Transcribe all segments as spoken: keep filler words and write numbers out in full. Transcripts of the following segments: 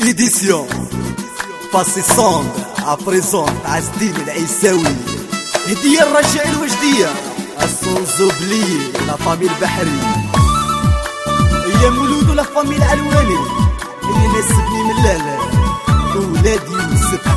ليديسيون باسي سوند ابريزون تاع ستيل العيساوي هدية الرجع الوجدية الصنزوبلي لا فامي البحري هي مولود لا فامي العلواني اللي نسبني من لالا ولاد يوسف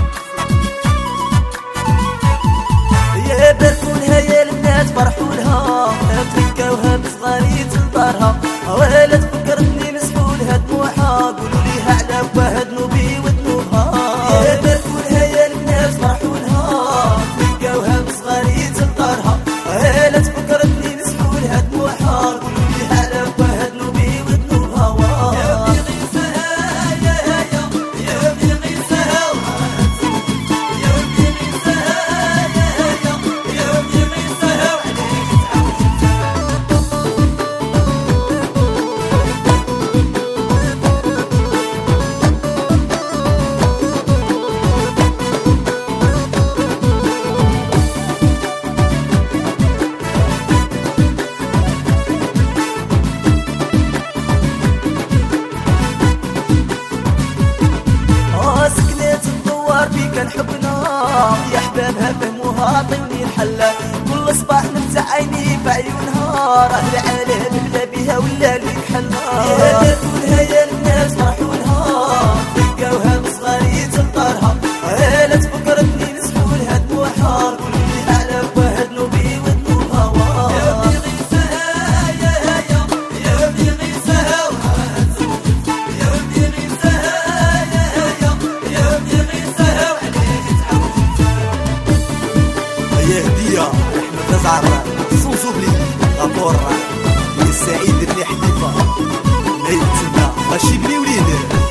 يا باركولها يا البنات فرحولها تركاوها بصغاري تنظرها ولا تفكرتني مسحولها دموعها قولوا ليها على بواها ذنوبي وذنوبها يا باركولها يا البنات فرحولها تركاوها بصغاري تنظرها ولا تفكرتني مسحولها دموعها قولوا ليها على بواها ذنوبي وذنوبها يا بني غيسها يا يا يا بني غيسها يا بني غيسها يا بني غيسها سكنت الدوار في كان حبنا يا حبابها فهموها عطيوني الحلة كل صباح نفتح عيني بعيونها راه العالم بلا بها ولا ليك حلة يا باركولها يا الناس فرحولها تلقاوها بصغاري تنطرها لا تفكرتني نسحولها دموعها قولوا ليها على بواها ذنوبي وذنوبها يا بني غيسها يا يا يا بني غيسها يا بني غيسها هي هدية احمد نزعر صنزوبلي غفور هي سعيد بن حليفة نايل تما ماشي بني وليد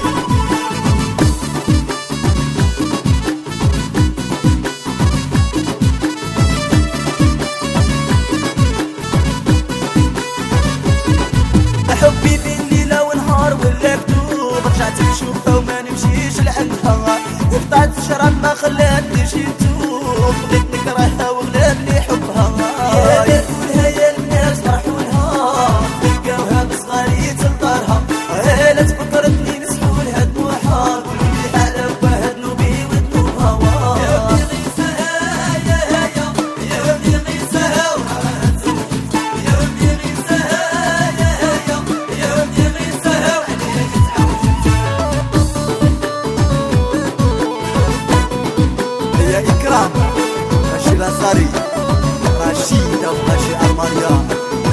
حبي بين ليلة ونهار ولا كتوب رجعت نشوفها وما نمشيش لعندها قطعت الشراب ما خلاتنيش يتوب بغيت نكرهها وغلبني حبها يا باركولها يا الناس فرحولها تلقاوها بصغاري تنطرها لا تفكرتني مسحولها دموعها قولوا ليها على بواها ذنوبي وذنوبها يا بني غيسها يا يا يا بني غيسها يا بني غيسها يا يا يا بني غيسها هي إكرام ماشي الأنصاري رشيدة وماشي أرمانيا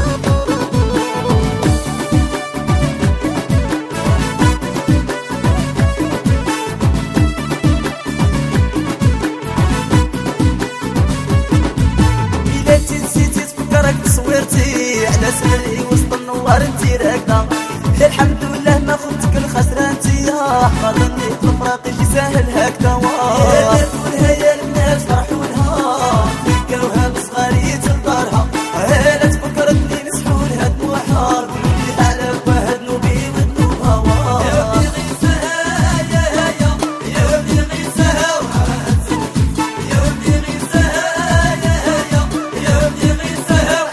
إلا انتي نسيتي تفكرك تصويرتي على سري وسط النوار انتي راكدة يا الحمد لله ما خفتك الخسرة انتي يا حفظني الفراق يجي ساهل هكذا يا باركولها يا الناس فرحولها تلقاوها بصغاري تنطرها لا تفكرتني مسحولها دموعها قولوا ليها على بواها ذنوبي وذنوبها يا بني غيسها يا يا يا بني غيسها يا بني غيسها يا يا يا بني غيسها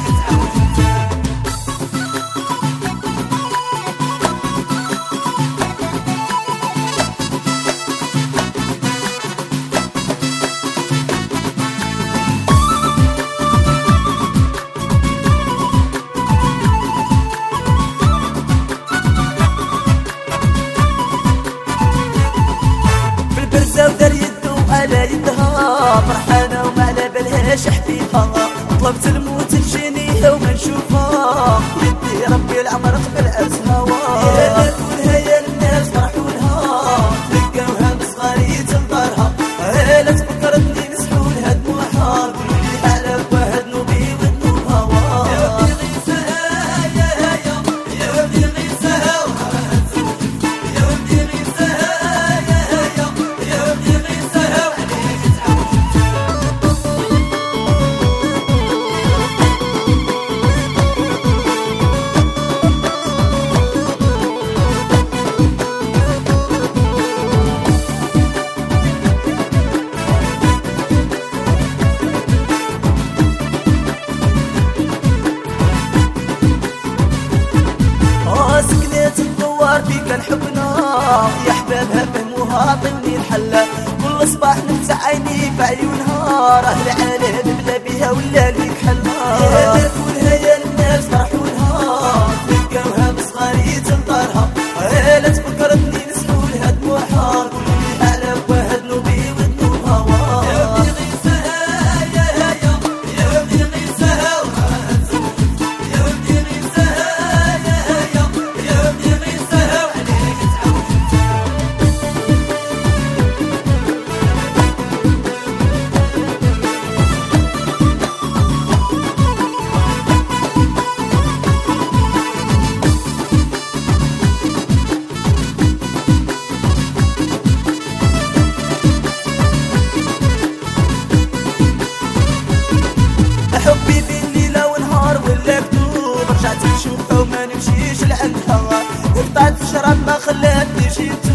في البرزة ودار يدو على يدها فرحانة وما على بالهاش حبيبها طلبت الموت تجيني وما نشوفها يدي ربي العمر قبل عرسها يا باركولها يا الناس فرحولها تلقاوها بصغاري تنطرها لا تفكرتني مسحولها دموعها قولوا ليها على بواها ذنوبي وذنوبها يا بني غيسها يا يا يا بني غيسها يا بني غيسها يا يا يا بني غيسها سكنت الدوار في كان حبنا يا حبابها فهموها طيوني الحلا كل صباح نفتح عيني في عيونها راه العالم بلا بيها ولا ليك حلا يا تقولها يا الناس فرحولها تلقاوها بصغاري تنطرها لا تفكرتني نسحولها دموعها قولوليها على بواها ذنوبي وذنوب هوا يا ودي غيسها يا هيا يا ودي غيسها يا ودي غيسها يا هيا يا ودي غيسها وعليك تعود حبي بين ليلة ونهار ولا كتوب رجعت نشوفها وما نمشيش لعندها قطعت الشراب ما خلاتنيش